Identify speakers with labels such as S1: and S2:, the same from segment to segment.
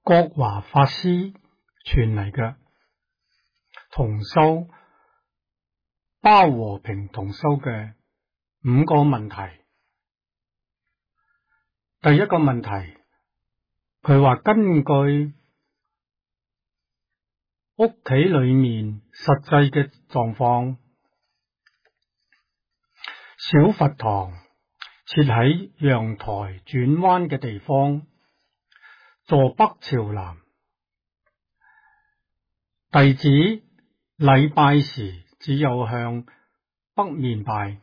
S1: 國華法師傳嚟嘅同修包和平同修嘅5個問題。第一個問題，佢話根據屋企裏面實際嘅狀況，小佛堂設喺陽台轉彎嘅地方，坐北朝南。弟子禮拜時只有向北面拜。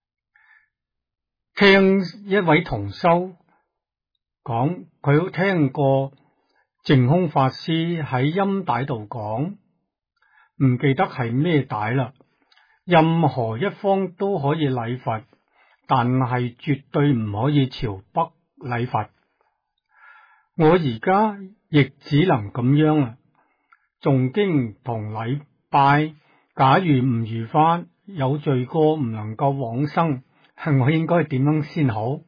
S1: 聽一位同修講，佢都聽過淨空法師喺音帶度講，唔記得係咩帶啦。任何一方都可以禮佛，但係絕對唔可以朝北禮佛。我而家亦只能咁樣啦。誦經同禮拜，假如唔如法，有罪過唔能夠往生，我應該點樣先好？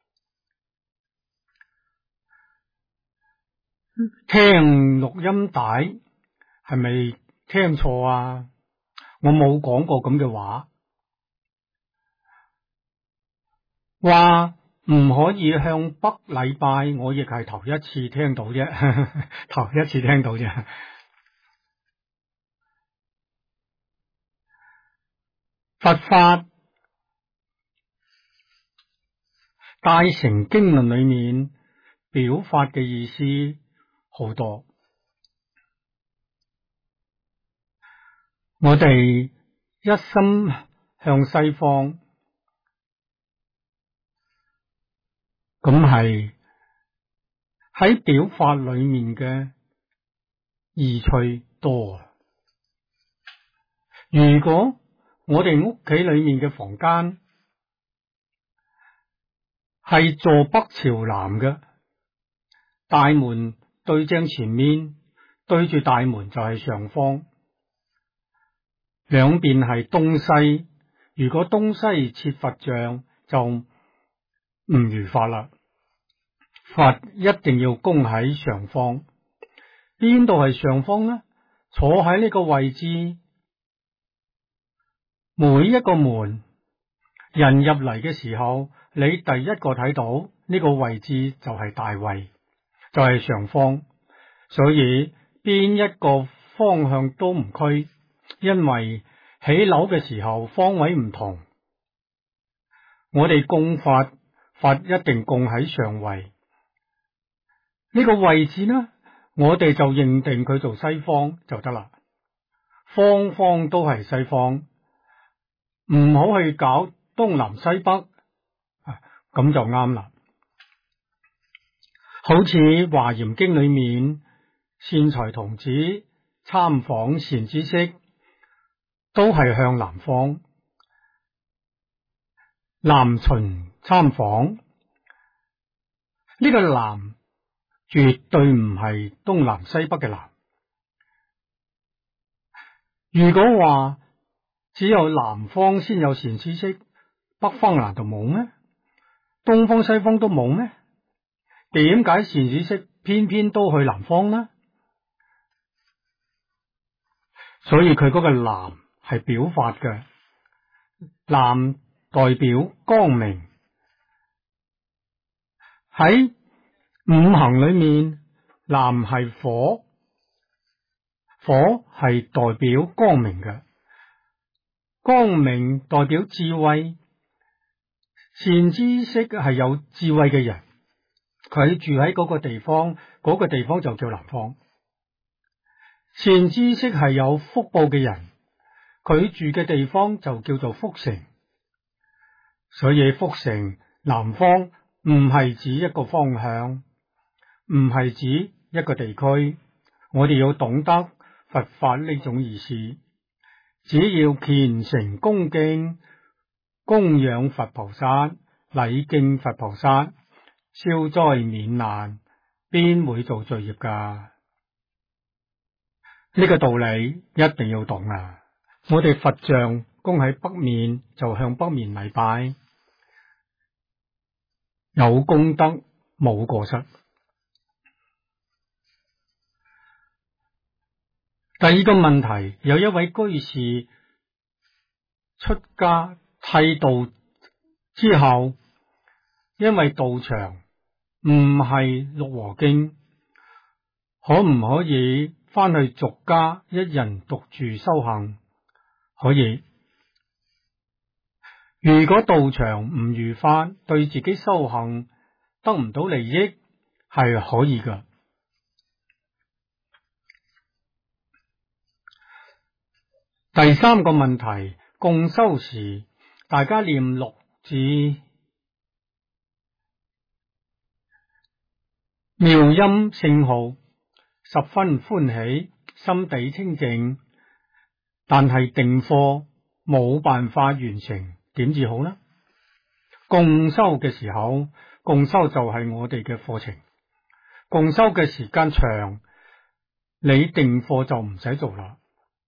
S1: 聽錄音帶係咪聽錯啊？我冇講過咁嘅話，話唔可以向北禮拜，我亦係頭一次聽到啫，頭一次聽到啫。佛法大乘經論裏面表法嘅意思好多，我哋一心向西方，咁係喺表法裏面嘅意趣多。如果我哋屋企裏面嘅房間係坐北朝南嘅，大門對正前面，對住大門就係上方，兩邊係東西。如果東西設佛像就唔如法啦，佛一定要供喺上方。邊度係上方呢？坐喺呢個位置，每一個門人入嚟嘅時候，你第一個睇到呢個位置就係大位，就係上方。所以邊一個方向都唔拘，因為起樓嘅時候方位唔同。我哋供佛，佛一定供喺上位。呢個位置呢，我哋就認定佢做西方就得啦。方方都係西方，唔好去搞東南西北，咁就啱啦。好似《華嚴經》裏面，善財童子參訪善知識，都係向南方。南巡參訪，呢個南絕對唔係東南西北嘅南。如果話只有南方先有善知識，北方難道冇咩？東方西方都冇咩？點解善知識偏偏都去南方呢？所以佢嗰個南係表法嘅，南代表光明。喺五行裏面，南係火，火係代表光明嘅，光明代表智慧。善知識係有智慧嘅人，佢住喺嗰個地方，嗰個地方就叫南方。善知識係有福報嘅人，佢住嘅地方就叫做福城。所以福城南方唔係指一個方向，唔係指一個地區。我哋要懂得佛法呢種意思，只要虔誠恭敬供養佛菩薩，禮敬佛菩薩，消災免難，邊會做罪業噶？呢個道理一定要懂啊！我哋佛像供喺北面，就向北面禮拜，有功德冇過失。 第二個問題，有一位居士出家剃度之後，因為道場唔係六和經，可唔可以翻去俗家一人獨住修行？可以。如果道場唔如法，對自己修行得唔到利益，係可以噶。第三個問題，共修時大家念六字妙音聖號，十分歡喜，心地清淨，但係定課冇辦法完成，點至好呢？共修嘅時候，共修就係我哋嘅課程，共修嘅時間長，你定課就唔使做啦。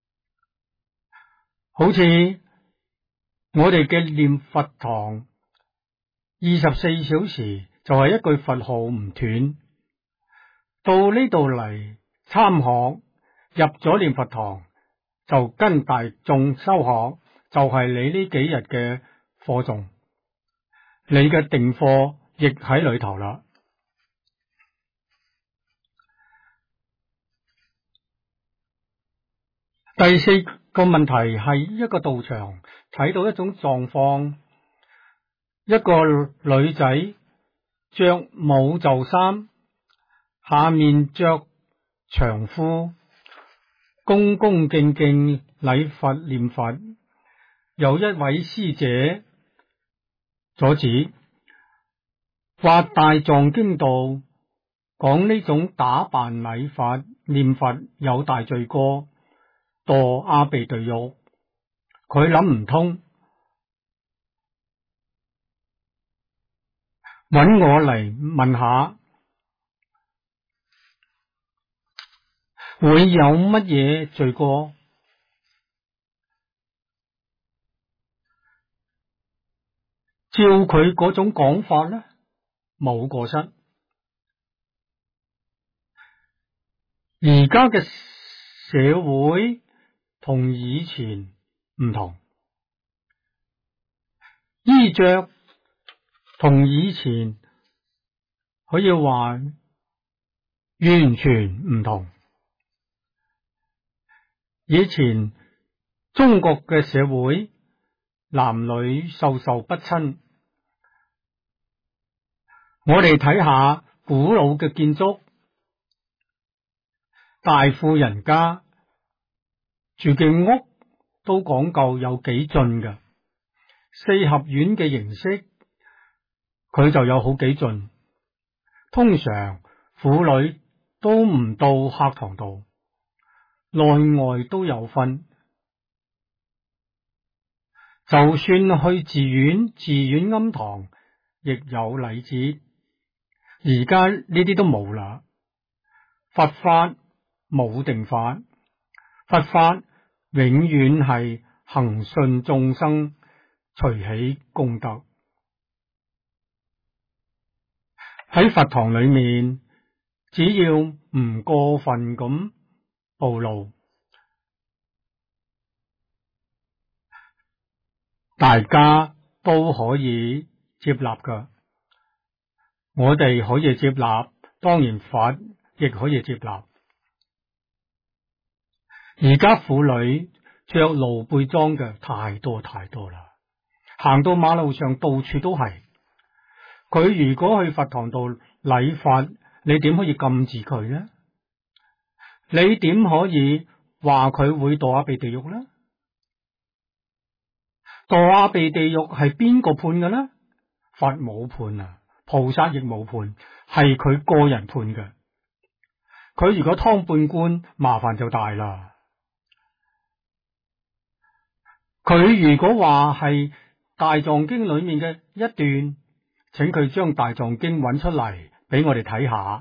S1: 好似我哋嘅念佛堂24小時就係一句佛號唔斷，到呢度嚟參學，入咗念佛堂就跟大眾修學，就係你呢幾日嘅課誦，你嘅定課亦喺裏頭啦。第四個問題係一個道場睇到一種狀況，一個女仔着冇袖衫，下面着長褲，恭恭敬敬禮佛念佛，有一位師姐阻止，話大藏經道講呢種打扮禮佛念佛有大罪過，墮阿鼻地獄。佢諗唔通，揾我嚟問下，會有乜嘢罪過？照佢嗰種講法呢，冇過失。而家嘅社會同以前唔同，衣着同以前可以話完全唔同。以前中國嘅社會男女授受不親，我哋睇下古老嘅建築，大富人家住嘅屋都講究有幾進嘅，四合院嘅形式佢就有好幾進。通常婦女都唔到客堂度，內外都有分。就算去寺院庵堂亦有禮節，而家呢啲都冇啦。佛法冇定法，佛法永遠係恒順眾生，隨喜功德。喺佛堂裏面，只要唔過分咁暴露，大家都可以接納噶。我哋可以接納，當然佛亦可以接納。而家婦女着露背裝嘅太多啦，行到馬路上到處都係。佢如果去佛堂度禮佛，你點可以禁止佢呢？你點可以話佢會墮阿鼻地獄呢？墮阿鼻地獄係邊個判嘅呢？佛冇判啊，菩薩亦冇判，係佢個人判嘅。佢如果湯半棺，麻煩就大啦。佢如果話係大藏經裏面嘅一段，請佢將大藏經揾出嚟俾我哋睇下。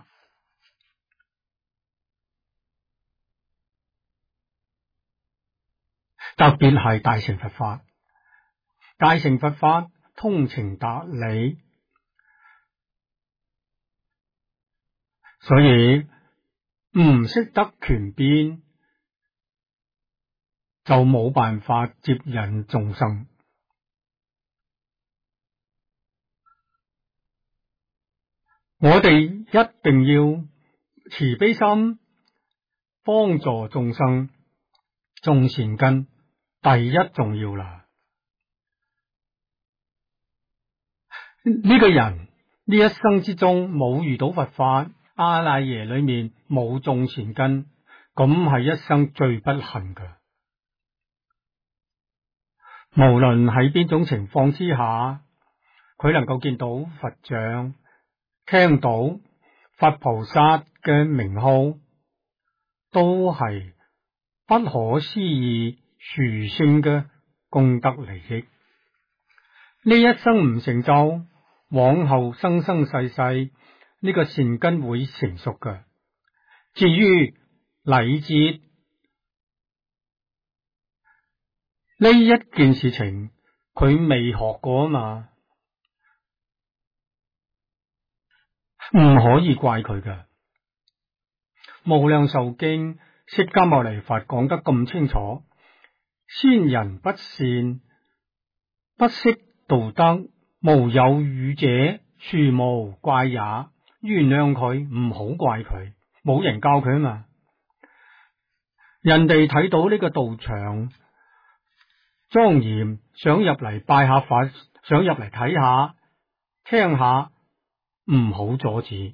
S1: 特別係大乘佛法，大乘佛法通情達理，所以唔識得權變， 就冇辦法接引眾生。我哋一定要慈悲心，幫助眾生種善根，第一重要啦。呢個人呢一生之中冇遇到佛法，阿賴耶裏面冇種善根，咁係一生最不幸㗎。無論喺邊種情況之下，佢能夠見到佛像，聽到佛菩薩嘅名號，都係不可思議殊勝嘅功德利益。呢一生唔成就，往後生生世世呢個善根會成熟嘅。至於禮節呢一件事情，佢未學過啊嘛，唔可以怪佢㗎。無量壽經釋迦牟尼佛講得咁清楚，先人不善，不識道德，無有語者，殊無怪也。原諒佢，唔好怪佢，冇人教佢啊嘛。人哋睇到呢個道場莊嚴，想入嚟拜下佛，想入嚟睇下聽下，唔好阻止。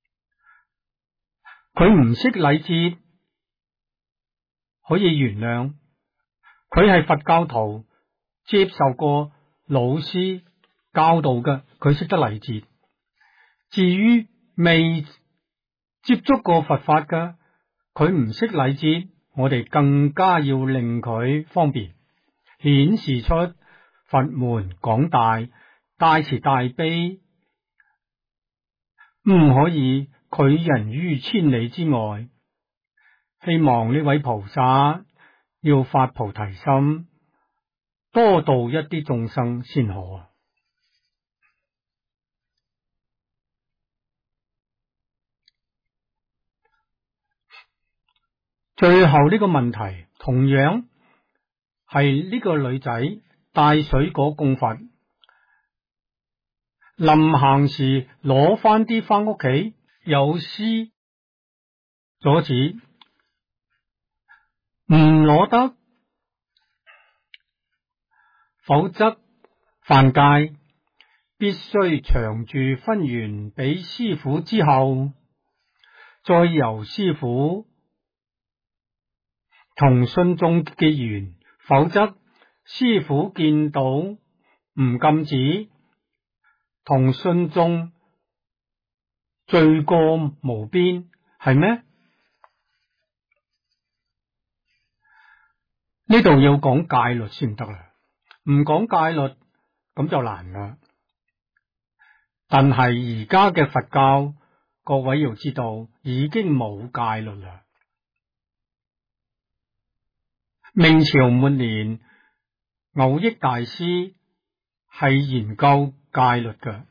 S1: 佢唔識禮節，可以原諒。佢係佛教徒，接受過老師教導嘅，佢識得禮節。至於未接觸過佛法嘅，佢唔識禮節，我哋更加要令佢方便，顯示出佛門廣大，大慈大悲，唔可以拒人於千里之外。希望呢位菩薩要發菩提心，多度一啲眾生先好。最後呢個問題同樣係呢個女仔帶水果供佛，臨行時攞翻啲翻屋企，有師阻止，唔攞得，否則犯戒，必須長住分緣俾師父之後，再由師父同信眾結緣，否則師父見到唔禁止，同信眾罪過無邊，係咩？呢度要講戒律先得啦，唔講戒律咁就難啦。但係而家嘅佛教，各位要知道已經冇戒律啦。明朝末年，藕益大師係研究戒律嘅。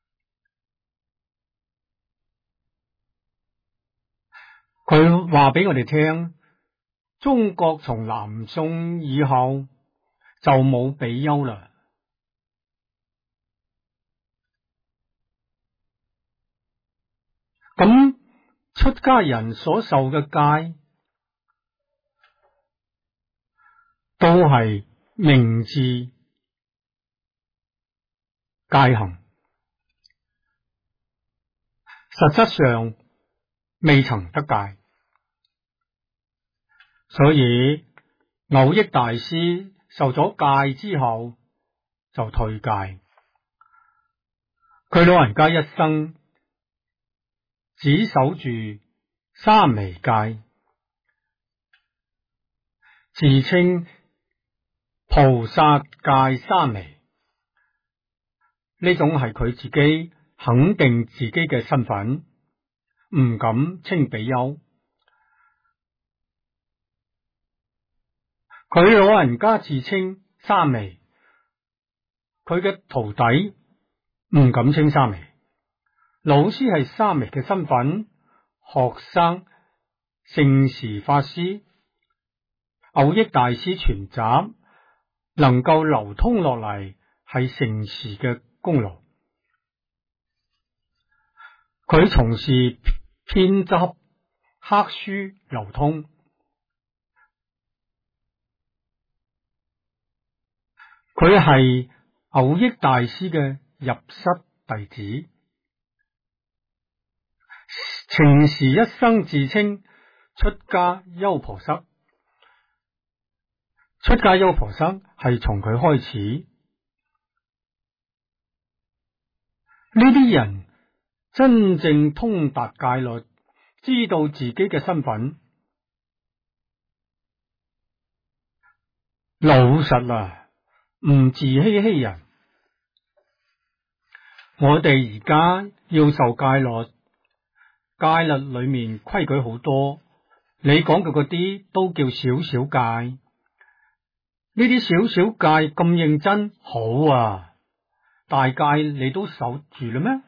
S1: 佢話俾我哋聽，中國從南宋以後就冇比丘啦。咁出家人所受嘅戒都係明智戒行，實質上未曾得戒，所以藕益大師受咗戒之後就退戒。佢老人家一生只守住沙彌戒，自稱菩薩戒沙彌，呢種係佢自己肯定自己嘅身份，唔敢稱比丘。佢老人家自稱沙彌，佢嘅徒弟唔敢稱沙彌。老師係沙彌嘅身份，學生聖時法師藕益大師全集能夠流通落嚟，係成時嘅功勞。佢從事編輯刻書流通，佢係藕益大師嘅入室弟子。程氏一生自稱出家優婆塞，出家優婆塞係從佢開始。呢啲人真正通達戒律，知道自己嘅身份。老實啦，唔自欺欺人。我哋而家要受戒律，戒律裏面規矩好多，你講嘅嗰啲都叫小小戒。呢啲小小戒咁認真，好啊！大戒你都守住啦咩？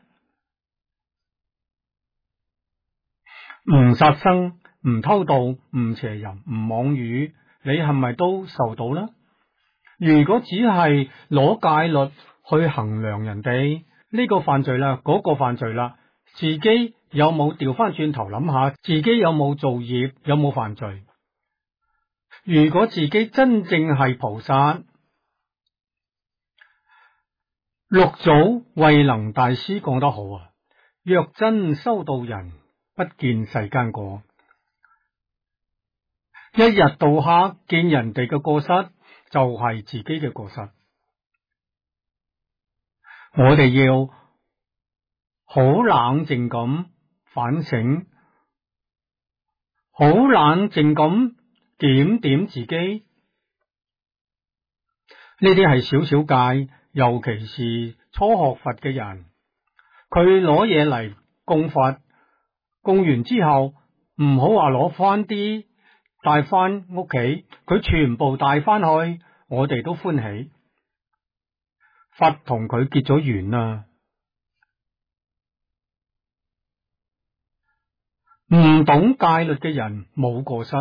S1: 唔殺生，唔偷盜，唔邪淫，唔妄語，你係咪都受到啦？如果只係攞戒律去衡量人哋，呢個犯罪啦，嗰個犯罪啦，自己有冇調翻轉頭諗下，自己有冇做業，有冇犯罪？如果自己真正係菩薩，六祖慧能大師講得好啊，若真修道人，不見世間過。一日到黑見人哋嘅過失，就係自己嘅過失。我哋要好冷靜咁反省，好冷靜咁檢點自己。呢啲係小小戒，尤其是初學佛嘅人，佢攞嘢嚟供佛，供完之後唔好話攞翻啲帶翻屋企，佢全部帶翻去，我哋都歡喜。佛同佢結咗緣啦。唔懂戒律嘅人冇過失，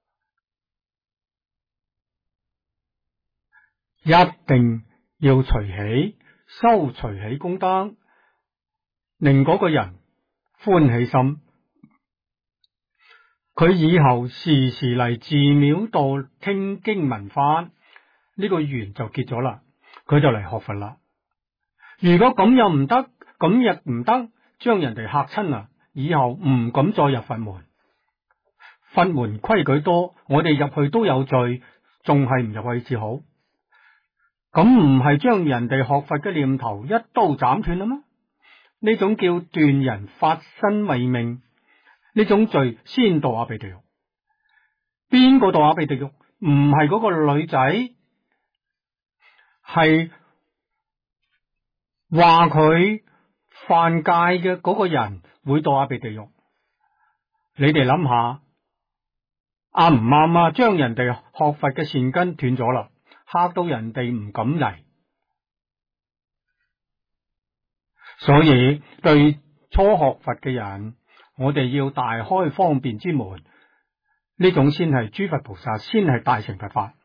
S1: 一定要隨喜收隨喜功德，令嗰個人歡喜心。佢以後時時嚟寺廟度聽經聞法，呢個緣就結咗啦，佢就嚟學佛啦。如果咁又唔得，咁亦唔得，將人哋嚇親啦，以後唔敢再入佛門。佛門規矩多，我哋入去都有罪，仲係唔入去至好。咁唔係將人哋學佛嘅念頭一刀斬斷啦咩？呢種叫斷人法身慧命，呢種罪先墮下地獄。邊個墮下地獄？唔係嗰個女仔，係話佢犯戒嘅嗰個人會墮下地獄。你哋諗下啱唔啱啊？將人哋學佛嘅善根斷咗啦，嚇到人哋唔敢嚟。所以對初學佛嘅人，我哋要大開方便之門，呢種先係諸佛菩薩，先係大乘佛法。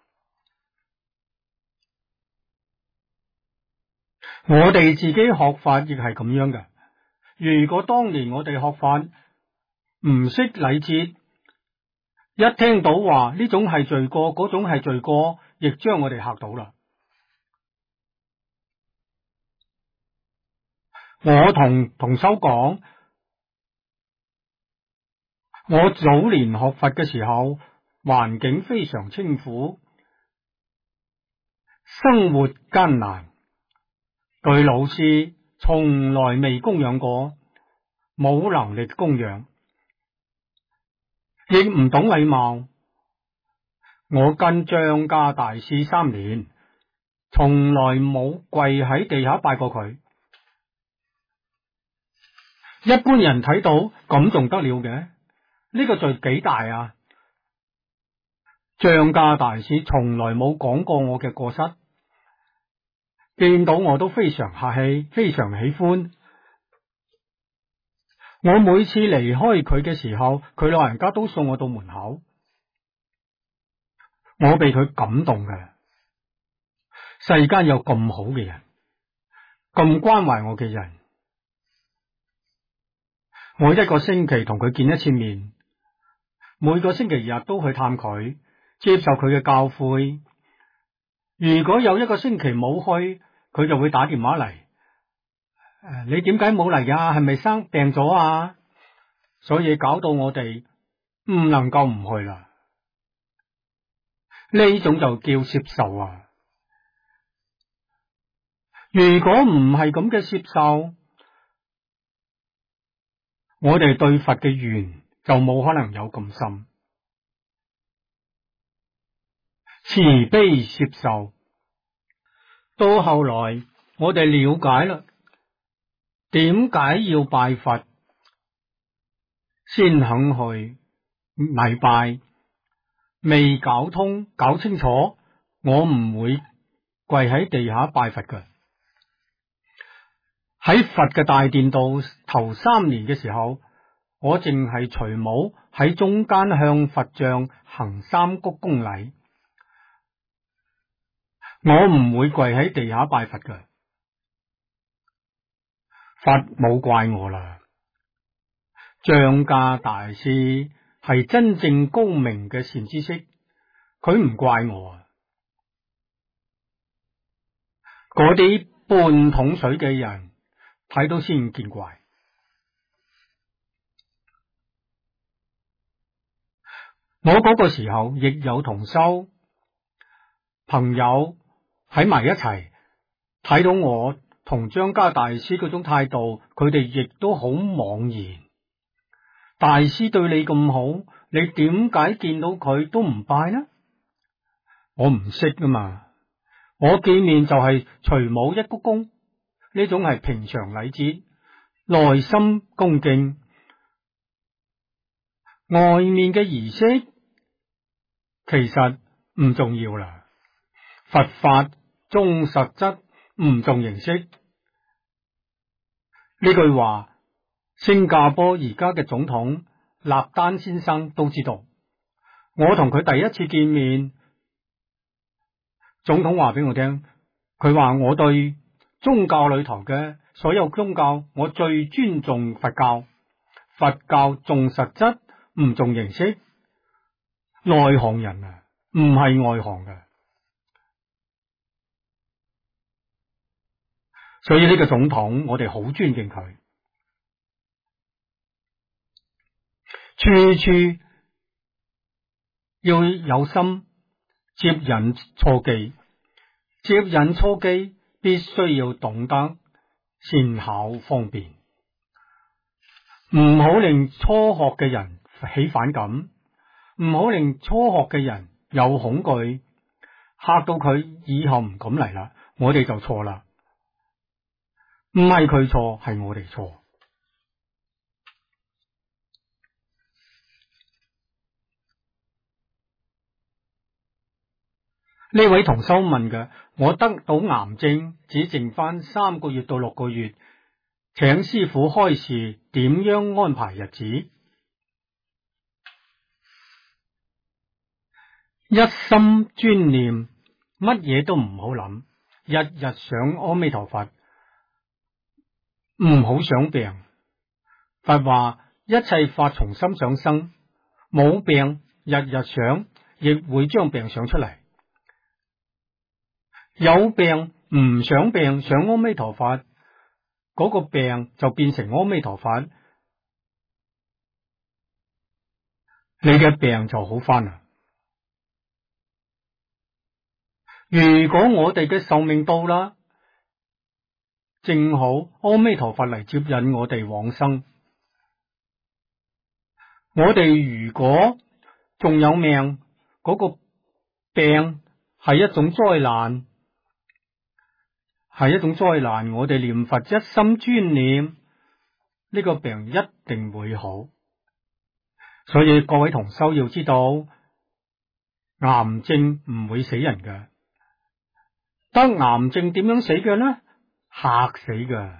S1: 我哋自己學法亦係咁樣嘅。如果當年我哋學法唔識禮節，一聽到話呢種係罪過，嗰種係罪過，亦將我哋嚇到啦。我同修講，我早年學佛嘅時候，環境非常清苦，生活艱難，對老師從來未供養過，冇能力供養，亦唔懂禮貌。我跟張家大師3年，從來冇跪喺地下拜過佢。一般人睇到咁仲得了嘅？呢個罪幾大啊？張家大師從來冇講過我嘅過失，見到我都非常客氣，非常喜歡。我每次離開佢嘅時候，佢老人家都送我到門口。 我被佢感動嘅。世間有咁好嘅人，咁關懷我嘅人，我一個星期同佢見一次面，每個星期日都去探佢，接受佢嘅教誨。如果有一個星期冇去，佢就會打電話嚟，你點解冇嚟呀？係咪生病咗啊？所以搞到我哋唔能夠唔去啦。呢種就叫接受啊！如果唔係咁嘅接受，我哋對佛嘅緣就冇可能有咁深。慈悲接受，到後來我哋了解啦，點解要拜佛，先肯去禮拜。未搞通搞清楚，我唔會跪喺地下拜佛嘅。喺佛嘅大殿度頭3年嘅時候，我淨係除帽喺中間向佛像行3鞠躬禮，我唔會跪喺地下拜佛嘅。佛冇怪我啦，張家大師係真正高明嘅善知識，佢唔怪我啊。嗰啲半桶水嘅人睇到先見怪。我嗰個時候亦有同修朋友喺埋一齊，睇到我同張家大師嗰種態度，佢哋亦都好茫然。大師對你咁好，你點解見到佢都唔拜呢？我唔識噶嘛，我見面就係除帽一鞠躬，呢種係平常禮節，內心恭敬。外面嘅儀式其實唔重要啦，佛法重實質，唔重形式。呢句話新加坡而家嘅總統納丹先生都知道。我同佢第一次見面，總統話俾我聽，佢話我對宗教裏頭嘅所有宗教，我最尊重佛教。佛教重實質，唔重形式。內行人啊，唔係外行嘅。所以呢個總統，我哋好尊敬佢。處處要有心接引初機，接引初機必須要懂得善巧方便，唔好令初學嘅人起反感，唔好令初學嘅人有恐懼，嚇到佢以後唔敢嚟啦。我哋就錯啦，唔係佢錯，係我哋錯。呢位同修問嘅，我得到癌症，只剩翻3個月到6個月，請師父開示點樣安排日子。一心專念，乜嘢都唔好諗，日日想阿彌陀佛，唔好想病。佛話一切法從心想生，冇病日日想，亦會將病想出嚟。有病唔想病，想阿彌陀佛，嗰個病就變成阿彌陀佛，你嘅病就好返啦。如果我哋嘅壽命到啦，正好阿彌陀佛嚟接引我哋往生。我哋如果仲有命，嗰個病係一種災難。係一種災難，我哋念佛一心專念，呢個病一定會好。所以各位同修要知道，癌症唔會死人嘅。得癌症點樣死嘅呢？嚇死嘅，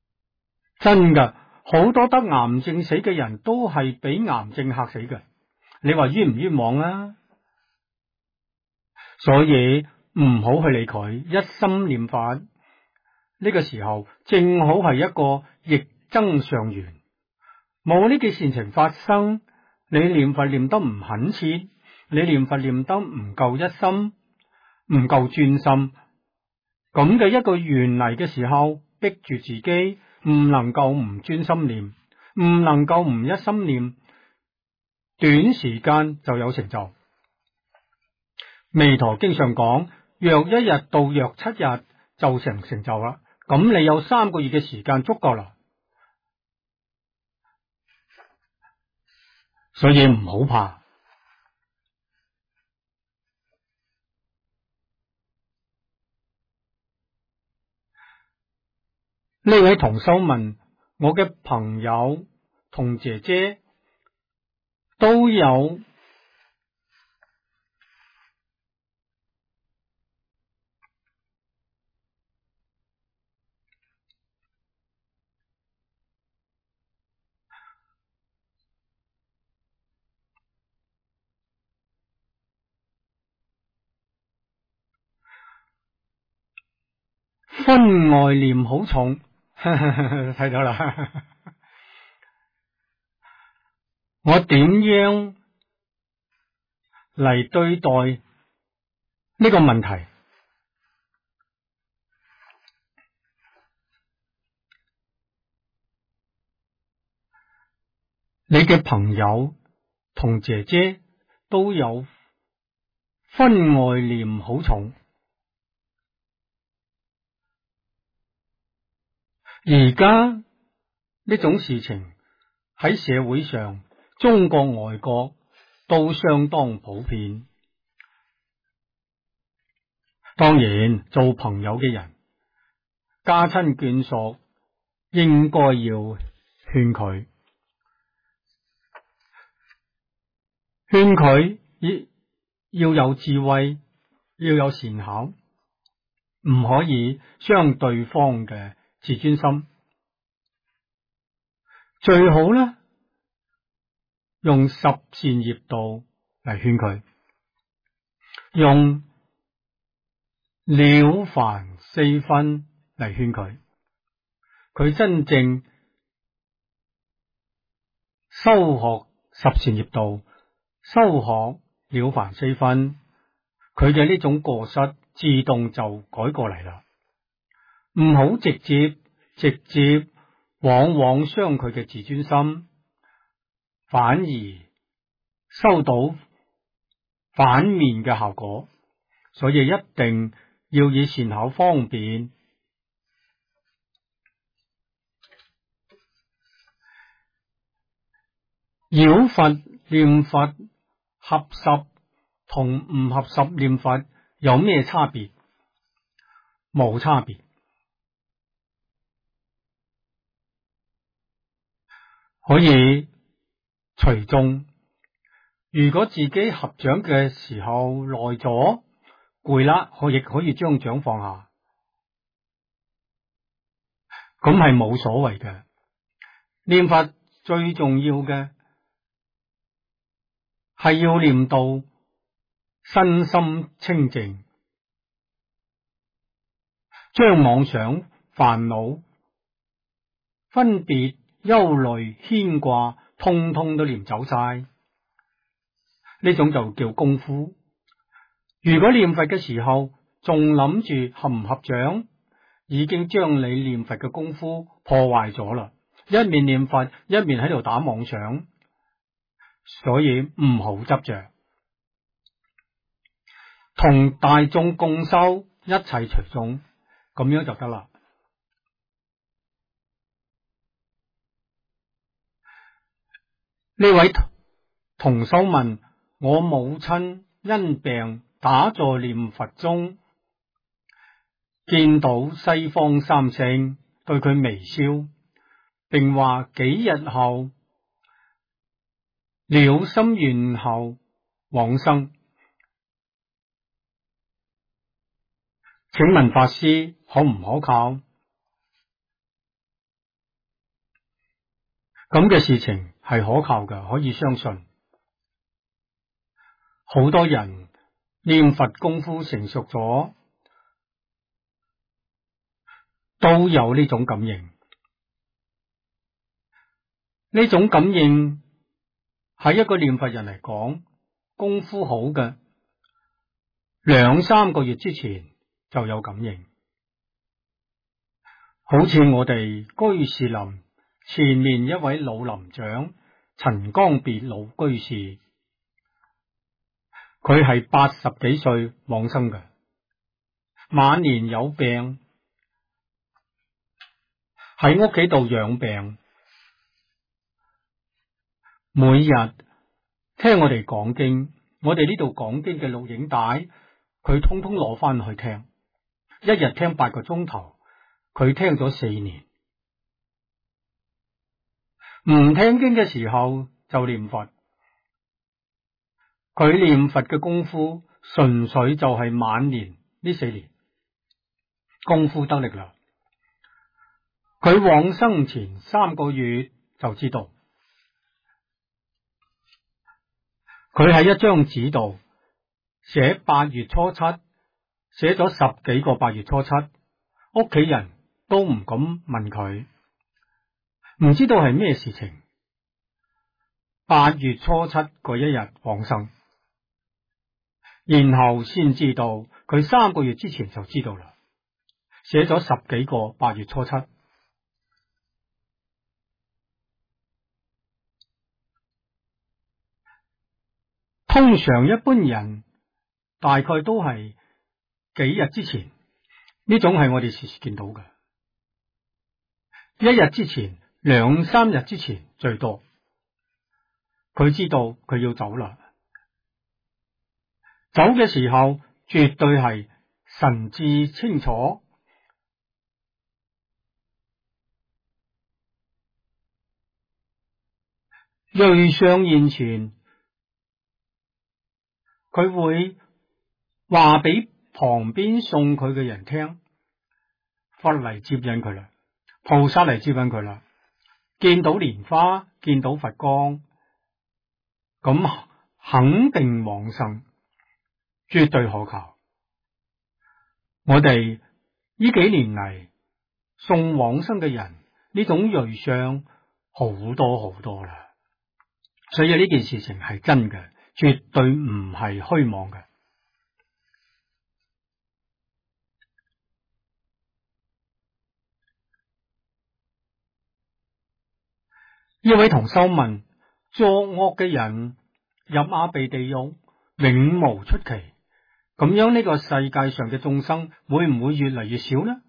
S1: 真噶，好多得癌症死嘅人都係俾癌症嚇死嘅。 你話冤唔冤枉啊？所以唔好去理佢，一心念佛。呢個時候正好係一個逆增上緣，冇呢件事情發生，你念佛念得唔懇切，你念佛念得唔夠一心，唔夠專心，咁嘅一個緣嚟嘅時候，逼住自己唔能夠唔專心念，唔能夠唔一心念，短時間就有成就。彌陀經上講，約一日到約7日就成就啦。咁你有3個月嘅時間足夠啦，所以唔好怕。呢位同修問，我嘅朋友同姐姐都有婚外念好重，睇到啦。我點樣嚟對待呢個問題？你嘅朋友同姐姐都有婚外念好重，而家呢種事情喺社會上，中國外國都相當普遍。當然，做朋友嘅人，家親眷屬應該要勸佢，要有智慧，要有善巧，唔可以傷對方嘅自尊心。最好呢，用十善業道嚟勸佢，用了凡四訓嚟勸佢，佢真正修學十善業道，修學了凡四訓，佢嘅呢種過失自動就改過嚟啦。唔好直接往往傷佢嘅自尊心，反而收到反面嘅效果。所以一定要以善巧方便，繞佛念佛合十同唔合十念佛有咩差別？冇差別。可以隨眾，如果自己合掌嘅時候耐咗攰啦，我亦可以將掌放下，咁係冇所謂嘅。念佛最重要嘅係要念到身心清淨，將妄想煩惱分別憂慮牽掛通通都念走晒，呢種就叫功夫。如果念佛嘅時候仲諗住合唔合掌，已經將你念佛嘅功夫破壞咗啦。一面念佛，一面喺度打妄想，所以唔好執着，同大眾共修，一齊隨眾，咁樣就得啦。呢位同修問，我母親因病打坐念佛中，見到西方三聖對佢微笑，並話幾日後了心願後往生，請問法師可唔可靠？咁嘅事情係可靠嘅，可以相信。 好多人念佛功夫成熟咗，都有呢種感應。呢種感應喺一個念佛人嚟講，功夫好嘅2-3個月之前就有感應。好似我哋居士林前面一位老林長陳光別老居士，佢係80幾歲往生嘅，晚年有病，喺屋企度養病，每日聽我哋講經，我哋呢度講經嘅錄影帶，佢通通攞翻去聽，一日聽8個鐘頭，佢聽咗4年。唔聽經嘅時候就念佛，佢念佛嘅功夫純粹就係晚年呢4年功夫得力啦。佢往生前3個月就知道，佢喺一張紙度寫8月初7，寫咗10幾個8月初7，屋企人都唔敢問佢，唔知道係咩事情。8月初7嗰一日往生，然後先知道佢3個月之前就知道啦，寫咗10幾個8月初7。通常一般人大概都係幾日之前，呢種係我哋時時見到嘅。1日之前、2-3日之前最多，佢知道佢要走啦。走嘅時候絕對係神志清楚，瑞相現前，佢會話俾旁邊送佢嘅人聽，佛嚟接引佢啦，菩薩嚟接引佢啦，見到蓮花，見到佛光，咁肯定往生，絕對可靠。我哋呢幾年嚟送往生嘅人，呢種瑞相好多好多啦，所以呢件事情係真嘅，絕對唔係虛妄嘅。呢位同修問：作惡嘅人入阿鼻地獄，永無出期，咁樣呢個世界上嘅眾生會唔會越嚟越少呢？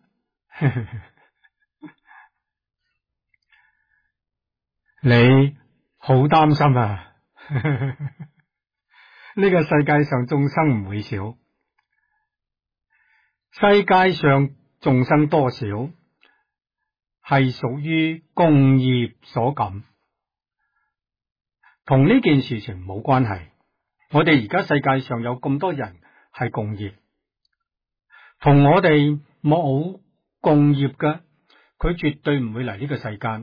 S1: 你好擔心啊！呢個世界上眾生唔會少，世界上眾生多少係屬於共業所感，同呢件事情冇關係。我哋而家世界上有咁多人係共業，同我哋冇共業嘅，佢絕對唔會嚟呢個世間。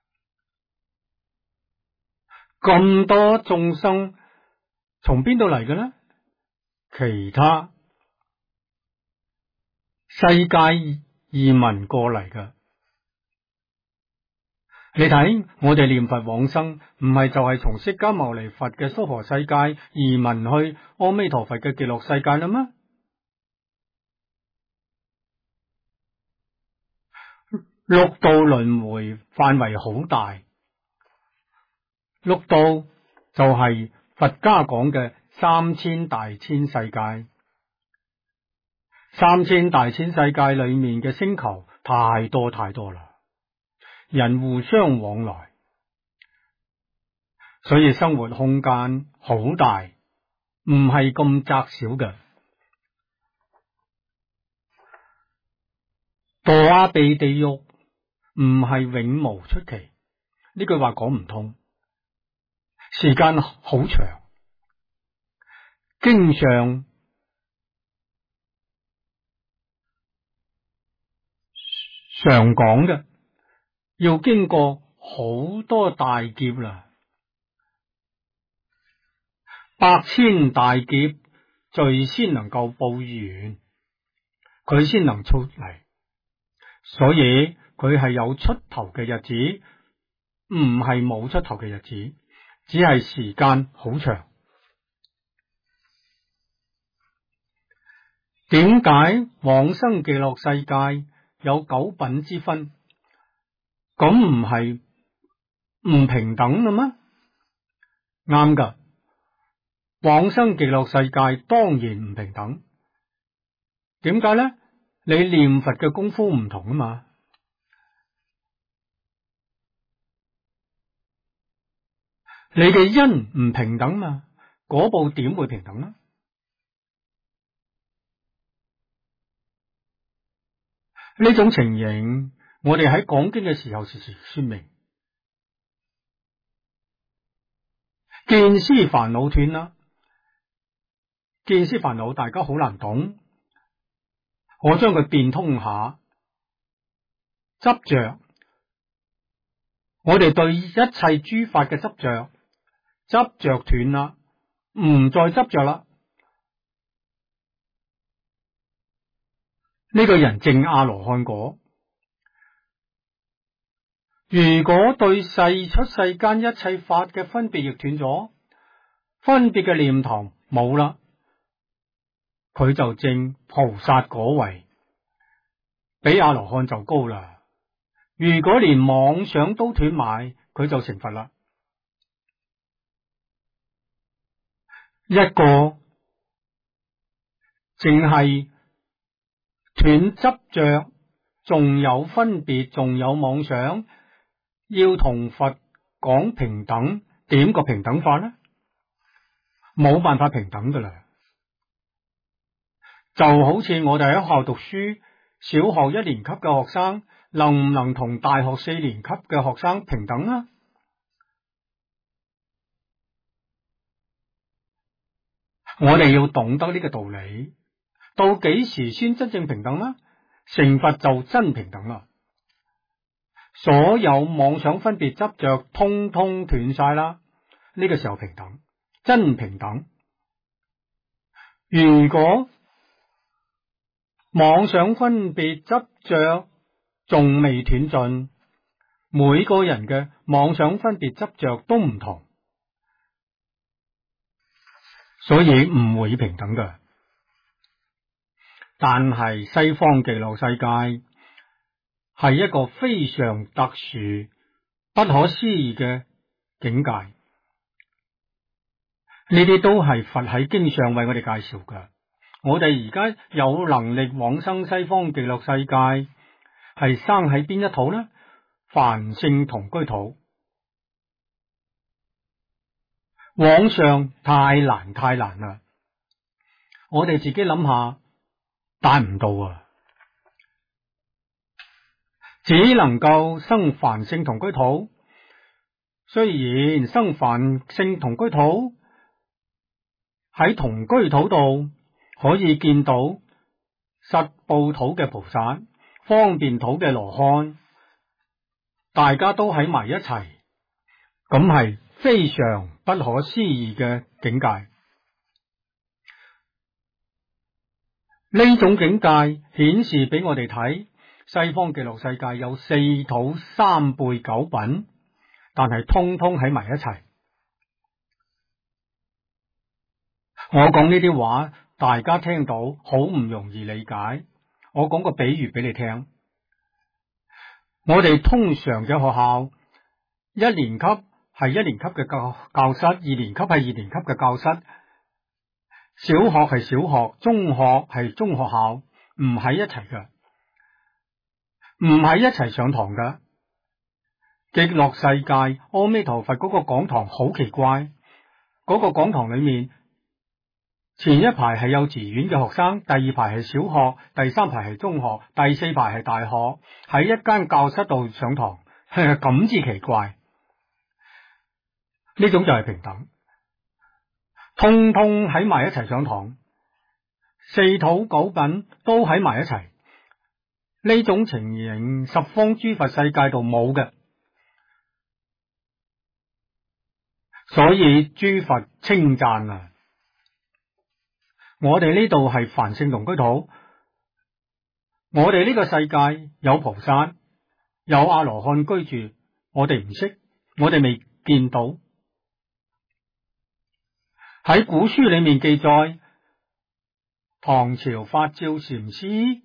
S1: 咁多眾生從邊度嚟嘅呢？其他世界移民過嚟嘅。你睇我哋念佛往生，唔係就係從釋迦牟尼佛嘅娑婆世界移民去阿彌陀佛嘅極樂世界啦咩？六道輪迴範圍好大，六道就係佛家講嘅3000大千世界，3000大千世界裏面嘅星球太多太多啦，人互相往來，所以生活空間好大，唔係咁窄小嘅。墮阿鼻地獄唔係永無出期，呢句話講唔通，時間好長，經常常講嘅，要經過好多大劫啦。 百千大劫最先能夠報完，佢先能出嚟，所以佢係有出頭嘅日子，唔係冇出頭嘅日子，只係時間好長。點解往生極樂世界有九品之分？咁唔係唔平等啦咩？啱噶，往生極樂世界當然唔平等。點解呢？你念佛嘅功夫唔同啊嘛。你嘅因唔平等嘛，嗰部點會平等呢？呢種情形，我哋喺講經嘅時候時時說明。見思煩惱斷啦，見思煩惱大家好難懂，我將佢變通下。執着，我哋對一切諸法嘅執着斷啦，唔再執着啦。呢個人證阿羅漢果。如果對世出世間一切法嘅分別亦斷咗，分別嘅念頭冇啦，佢就證菩薩果位，比阿羅漢就高啦。如果連妄想都斷埋，佢就成佛啦。一個淨係斷執着，仲有分別，仲有妄想，要同佛講平等，點個平等法呢？冇辦法平等噶啦。就好似我哋喺學校讀書，小學一年級嘅學生能唔能同大學4年級嘅學生平等啊？我哋要懂得呢個道理，到幾時先真正平等呢？成佛就真平等啦。所有妄想分別執着通通斷晒啦，呢個時候平等，真平等。如果妄想分別執着仲未斷盡，每個人嘅妄想分別執着都唔同，所以唔會平等嘅。但係西方極樂世界係一個非常特殊、不可思議嘅境界，呢啲都係佛喺經上為我哋介紹嘅。我哋而家有能力往生西方極樂世界，係生喺邊一土呢？梵聖同居土。往上太難啦，我哋自己諗下，達唔到啊！只能夠生梵聖同居土。雖然生梵聖同居土，喺同居土度可以見到實報土嘅菩薩、方便土嘅羅漢，大家都喺埋一齊，咁係非常不可思議嘅境界。呢種境界顯示俾我哋睇，西方極樂世界有4土3輩9品，但係通通喺埋一齊。我講呢啲話，大家聽到好唔容易理解。我講個比喻俾你聽。我哋通常嘅學校，一年級係一年級嘅教室，二年級係二年級嘅教室，小學係小學，中學係中學校，唔喺一齊嘅，唔喺一齊上堂嘅。極樂世界，阿彌陀佛嗰個講堂好奇怪，嗰個講堂裏面，前一排係幼稚園嘅學生，第二排係小學，第三排係中學，第四排係大學，喺一間教室度上堂，咁至奇怪。呢種就係平等，通通喺埋一齊上堂，4土9品都喺埋一齊。呢種情形十方諸佛世界度冇嘅，所以諸佛稱讚啊！ 我哋呢度係梵聖同居土，我哋呢個世界有菩薩，有阿羅漢居住，我哋唔識，我哋未見到。喺古書裏面記載，唐朝法照禪師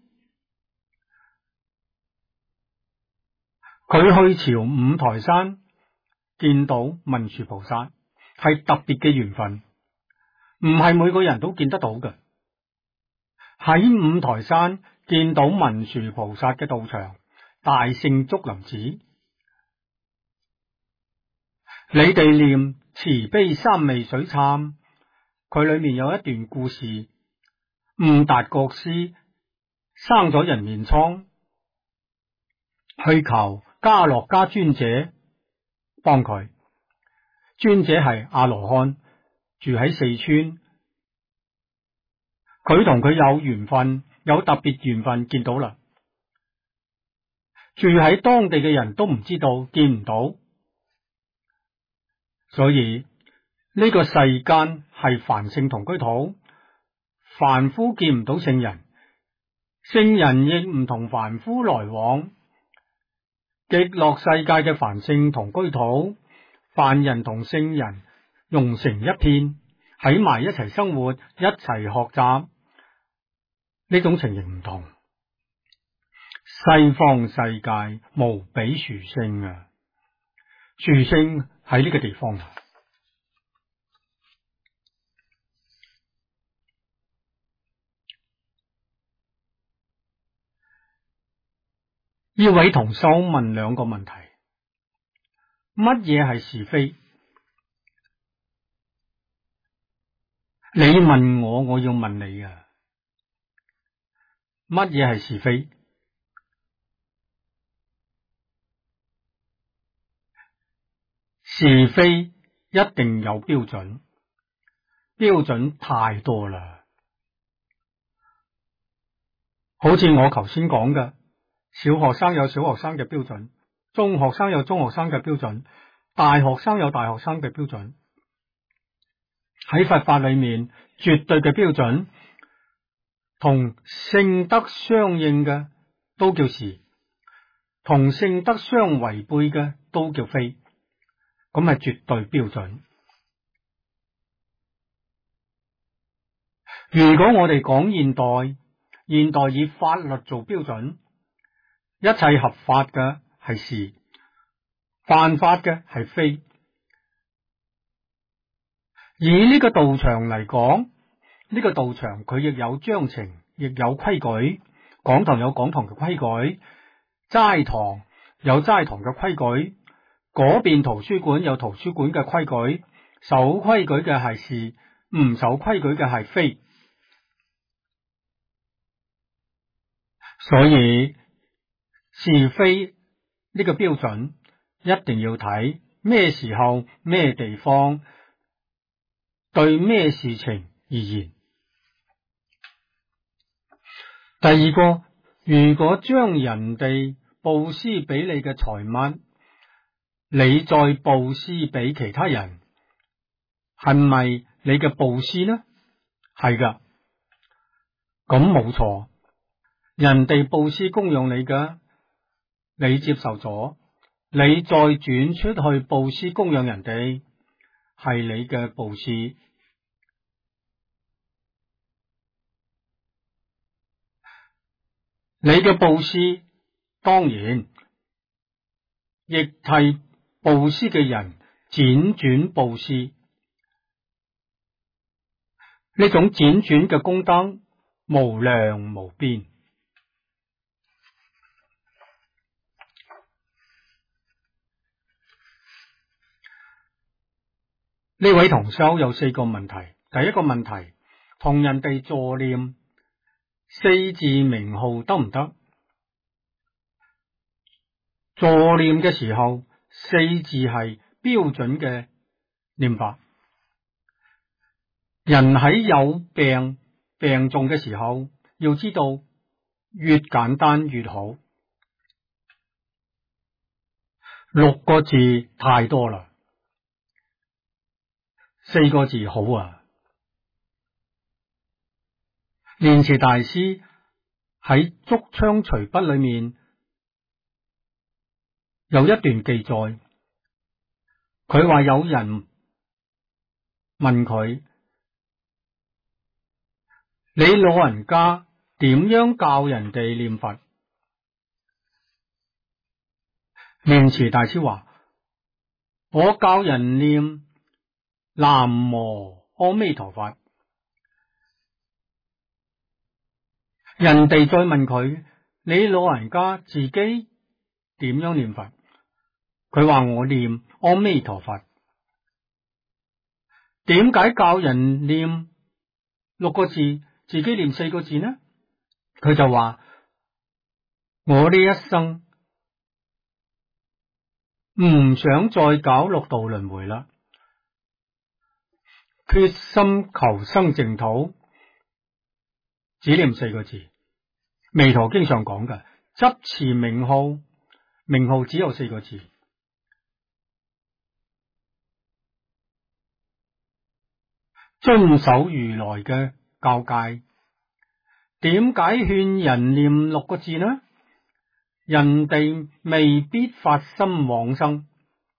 S1: 佢去朝五台山見到文殊菩薩，係特別嘅緣分，唔係每個人都見得到嘅。喺五台山見到文殊菩薩嘅道場，大聖竹林寺，你哋念慈悲三昧水懺，佢裏面有一段故事，悟達國師生咗人面瘡，去求迦洛迦尊者幫佢。尊者係阿羅漢，住喺四川，佢同佢有緣分，有特別緣分見到啦。住喺當地嘅人都唔知道，見唔到，所以呢個世間係梵聖同居土，凡夫見唔到聖人，聖人亦唔同凡夫來往。極樂世界嘅梵聖同居土，凡人同聖人融成一片，喺埋一齊生活，一齊學習，呢種情形唔同。西方世界無比殊勝啊！殊勝喺呢個地方。呢位同修問兩個問題：乜嘢係是非？你問我，我要問你啊！乜嘢係是非？是非一定有標準，標準太多啦。好似我頭先講嘅，小學生有小學生嘅標準，中學生有中學生嘅標準，大學生有大學生嘅標準。喺佛法裏面，絕對嘅標準同聖德相應嘅都叫是，同聖德相違背嘅都叫非。咁係絕對標準。如果我哋講現代，現代以法律做標準，一切合法嘅係是，犯法嘅係非。以呢個道場嚟講，呢個道場佢亦有章程，亦有規矩。講堂有講堂嘅規矩，齋堂有齋堂嘅規矩。嗰邊圖書館有圖書館嘅規矩，守規矩嘅係是，唔守規矩嘅係非。所以是非呢個標準一定要睇咩時候、咩地方，對咩事情而言。第二個，如果將人哋布施俾你嘅財物，你再布施俾其他人，係咪你嘅布施呢？係噶，咁冇錯。人哋布施供養你嘅，你接受咗，你再轉出去布施供養人哋，係你嘅布施。你嘅布施當然亦係布施嘅人輾轉布施，呢種輾轉嘅功德無量無邊。呢位同修有4個問題。第一個問題，同人哋助念4字名號得唔得？助念嘅時候，4字係標準嘅念法。人喺有病重嘅時候，要知道越簡單越好。6個字太多啦，4個字好啊。 蓮池大師喺《竹槍隨筆》裏面有一段記載，佢話有人問佢：你老人家點樣教人哋念佛？蓮池大師話：我教人念南無阿彌陀佛。人哋再問佢：你老人家自己點樣念佛？佢話：我念阿彌陀佛。點解教人念6個字，自己念4個字呢？佢就話：我呢一生唔想再搞六道輪迴啦，決心求生淨土，只念4個字。彌陀經上講嘅，執持名號，名號只有4個字。遵守如來嘅教誡，點解勸人念6個字呢？人哋未必發心往生，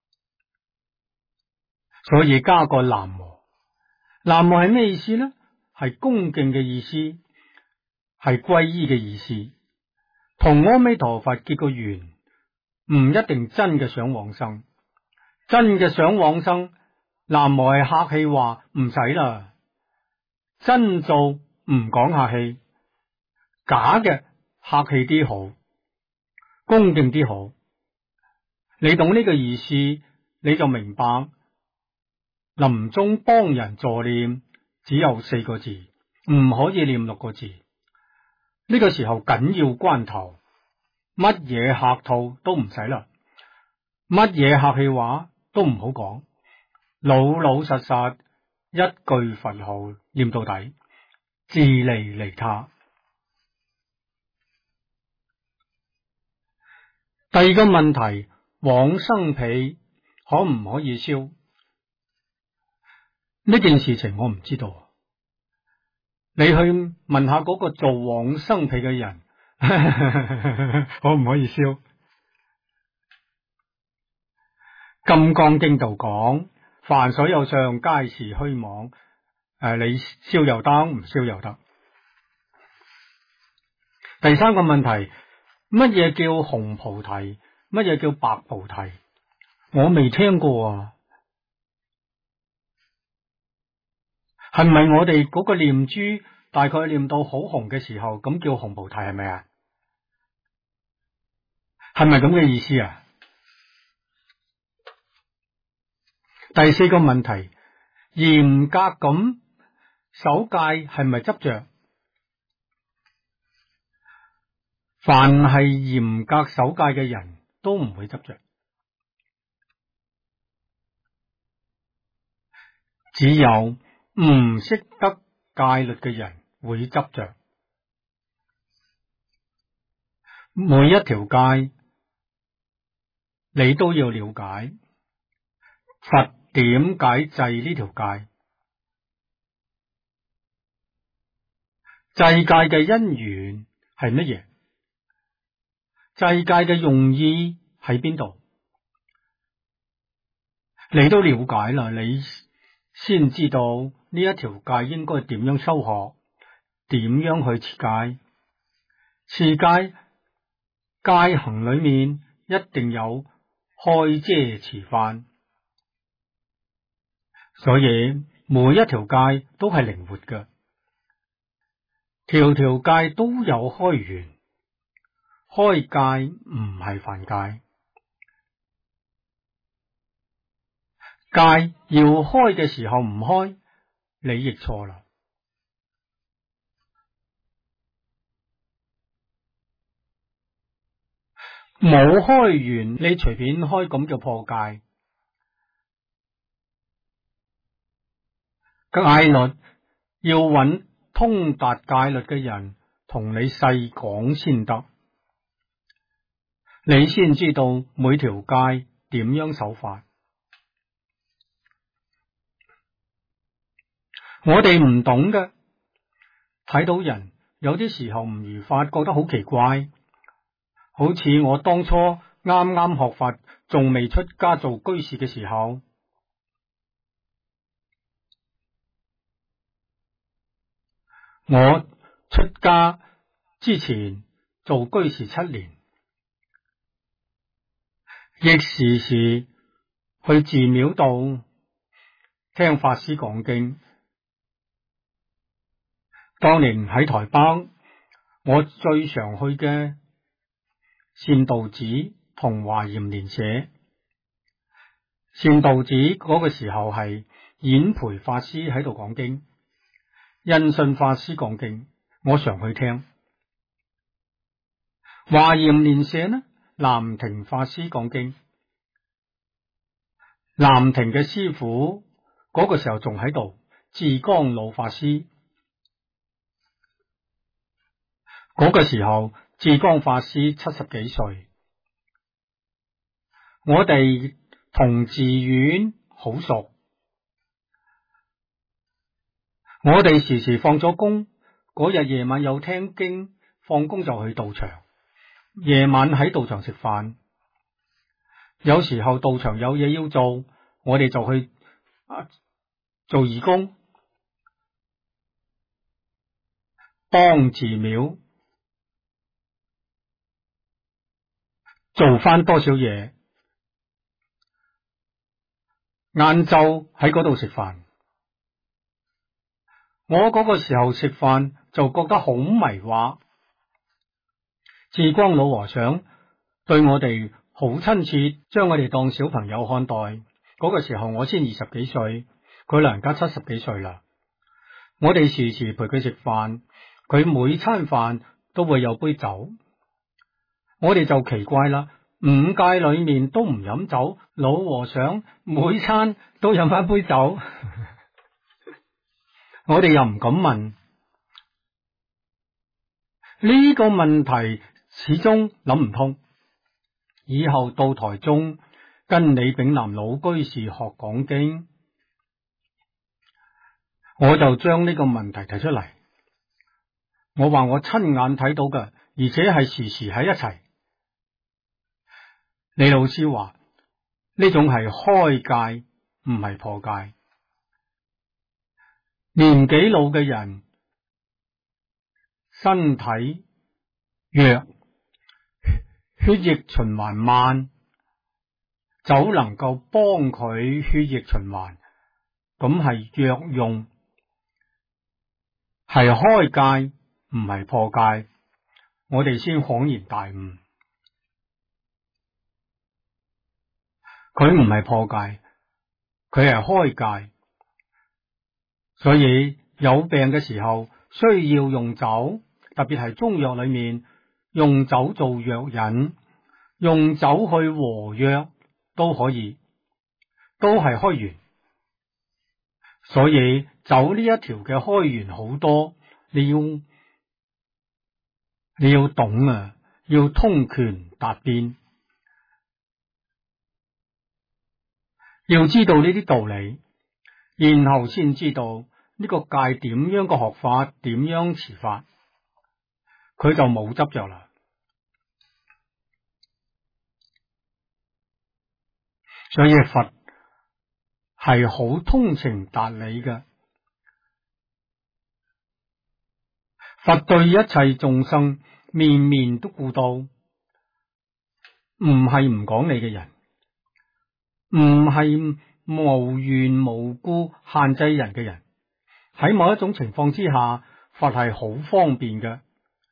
S1: 所以加個南無。南無係咩意思呢？係恭敬嘅意思，係皈依嘅意思，同阿彌陀佛結個緣，唔一定真嘅想往生。真嘅想往生，南無係客氣話，唔使啦。真做唔講客氣，假嘅客氣啲好，恭敬啲好。你懂呢個意思，你就明白臨終幫人助念只有4個字，唔可以念6個字。呢個時候緊要關頭，乜嘢客套都唔使啦，乜嘢客氣話都唔好講，老老實實一句佛號念到底，自利利他。第二個問題，往生被可唔可以燒？呢件事情我唔知道，你去問下嗰個做往生被嘅人，可唔可以燒？金剛經度講，凡所有相，皆是虛妄。你燒又得，唔燒又得。第三個問題，乜嘢叫紅菩提？乜嘢叫白菩提？我未聽過啊。係咪我哋嗰個念珠大概念到好紅嘅時候，咁叫紅菩提係咪啊？係咪咁嘅意思啊？第四個問題，嚴格咁守戒係咪執着？凡係嚴格守戒嘅人都唔會執着，只有唔識得戒律嘅人會執着。每一條戒你都要了解，佛點解制呢條戒？制戒嘅因緣係乜嘢？制戒嘅用意喺邊度？你都了解啦，你先知道呢一條戒應該點樣修學，點樣去持戒。持戒戒行裏面一定有開遮持犯，所以每一條戒都係靈活嘅，條條戒都有開緣。開戒唔係犯戒，戒要開嘅時候唔開，你亦錯啦。冇開完，你隨便開咁就破戒。戒律要揾通達戒律嘅人同你細講先得，你先知道每條戒點樣守法。我哋唔懂嘅， 睇到人有啲時候唔如法，覺得好奇怪。好似我當初啱啱學法，仲未出家做居士嘅時候，我出家之前做居士7年，亦時時去寺廟度聽法師講經。當年喺台北，我最常去嘅善導寺同華嚴蓮社。善導寺嗰個時候係演培法師喺度講經，印順法師講經，我常去聽。華嚴蓮社呢，南亭法師講經，南亭嘅師父嗰個時候仲喺度，志光老法師。嗰個時候志光法師70幾歲，我哋同寺院好熟，我哋時時放咗工，嗰日夜晚有聽經，放工就去道場，夜晚喺道場食飯。有時候道場有嘢要做，我哋就去做義工，幫寺廟做翻多少嘢。晏晝喺嗰度食飯，我嗰個時候食飯就覺得好迷惑。智光老和尚對我哋好親切，將我哋當小朋友看待。嗰個時候我先20幾歲，佢老人家70幾歲啦。我哋時時陪佢食飯，佢每餐飯都會有杯酒。我哋就奇怪啦，5戒裏面都唔飲酒，老和尚每餐都飲翻杯酒。我哋又唔敢問呢個問題，始終諗唔通。以後到台中跟李炳南老居士學講經，我就將呢個問題提出嚟。我話我親眼睇到嘅，而且係時時喺一齊。李老師話呢種係開戒，唔係破戒。年紀老嘅人身體弱，血液循環慢，酒能夠幫佢血液循環，咁係藥用，係開戒，唔係破戒。我哋先恍然大悟，佢唔係破戒，佢係開戒。所以有病嘅時候需要用酒，特別係中藥裏面用酒做藥引，用酒去和藥都可以，都係開源。所以酒呢一條嘅開源好多，你要懂啊，要通權達變，要知道呢啲道理，然後先知道呢個戒點樣個學法，點樣持法，佢就冇執着啦。所以佛係好通情達理嘅，佛對一切眾生面面都顧到，唔係唔講理嘅人，唔係無緣無故限制人嘅人。喺某一種情況之下，佛係好方便嘅，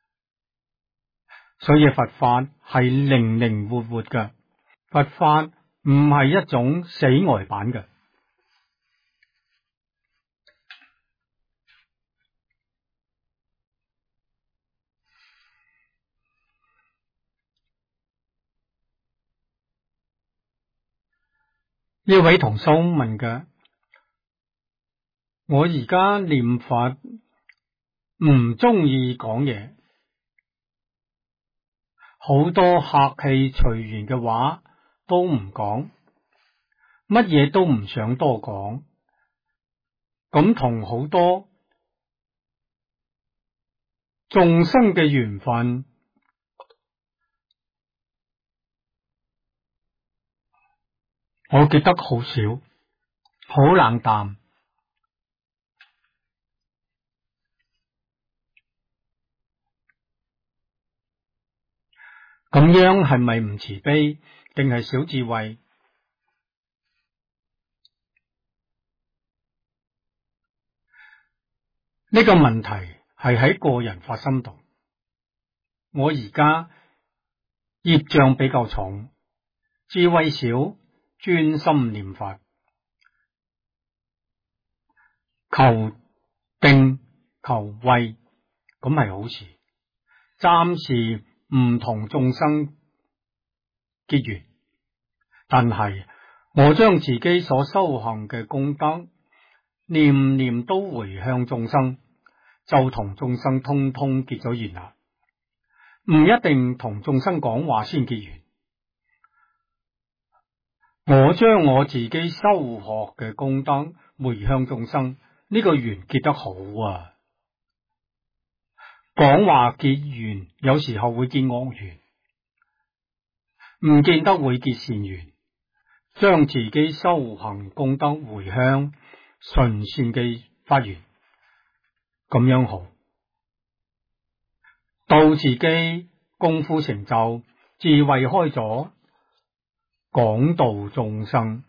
S1: 所以佛法係靈靈活活嘅，佛法唔係一種死呆板嘅。呢位同修問嘅，我而家念佛唔中意講嘢，好多客氣隨緣嘅話都唔講，乜嘢都唔想多講，咁同好多眾生嘅緣分，我記得好少，好冷淡。咁樣係咪唔慈悲，定係小智慧？呢個問題係喺個人發心度。我而家業障比較重，智慧少，專心念法，求定求慧，咁係好事。暫時唔同眾生結緣，但係我將自己所修行嘅功德，念念都回向眾生，就同眾生通通結咗緣啦。唔一定同眾生講話先結緣，我將我自己修學嘅功德回向眾生，呢個緣結得好啊！講話結緣，有時候會結惡緣，唔見得會結善緣。將自己修行功德回向純善嘅發願，咁樣好。到自己功夫成就，智慧開咗，廣度眾生。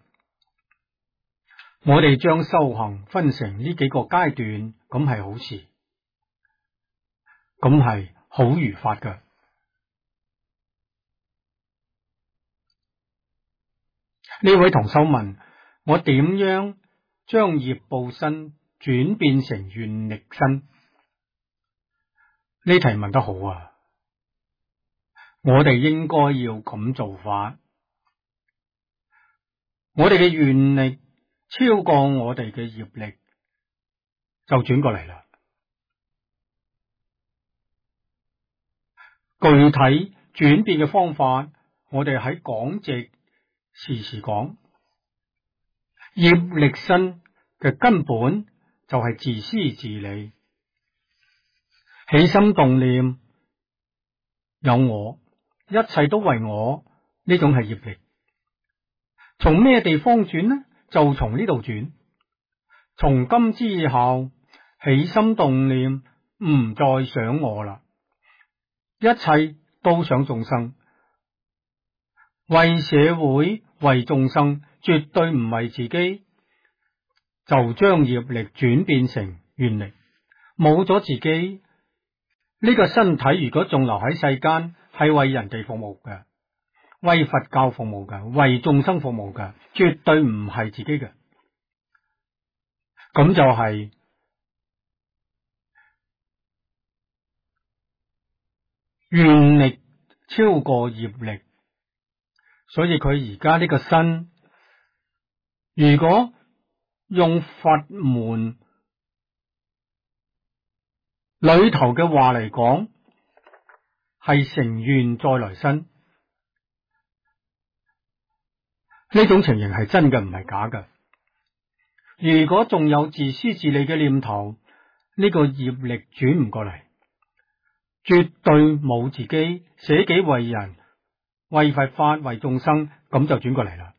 S1: 我哋將修行分成呢幾個階段，咁係好事，咁係好如法嘅。呢位同修問：我點樣將業報身轉變成願力身？呢題問得好啊！我哋應該要咁做法。我哋嘅願力超過我哋嘅業力，就轉過嚟啦。具體轉變嘅方法，我哋喺講席時時講。業力身嘅根本就係自私自利，起心動念有我，一切都為我，呢種係業力。從咩地方轉呢？就從呢度轉。從今之後，起心動念唔再想我啦，一切都想眾生，為社會為眾生，絕對唔係自己。就將業力轉變成願力，冇咗自己呢個身體，如果仲留喺世間，係為人哋服務嘅，為佛教服務嘅，為眾生服務嘅，絕對唔係自己嘅。咁就係願力超過業力，所以佢而家呢個身，如果用佛門裏頭嘅話嚟講，係成願再來身。呢種情形係真嘅，唔係假嘅。如果仲有自私自利嘅念頭，呢個業力轉唔過嚟，絕對冇自己捨己為人，為佛法為眾生，咁就轉過嚟啦。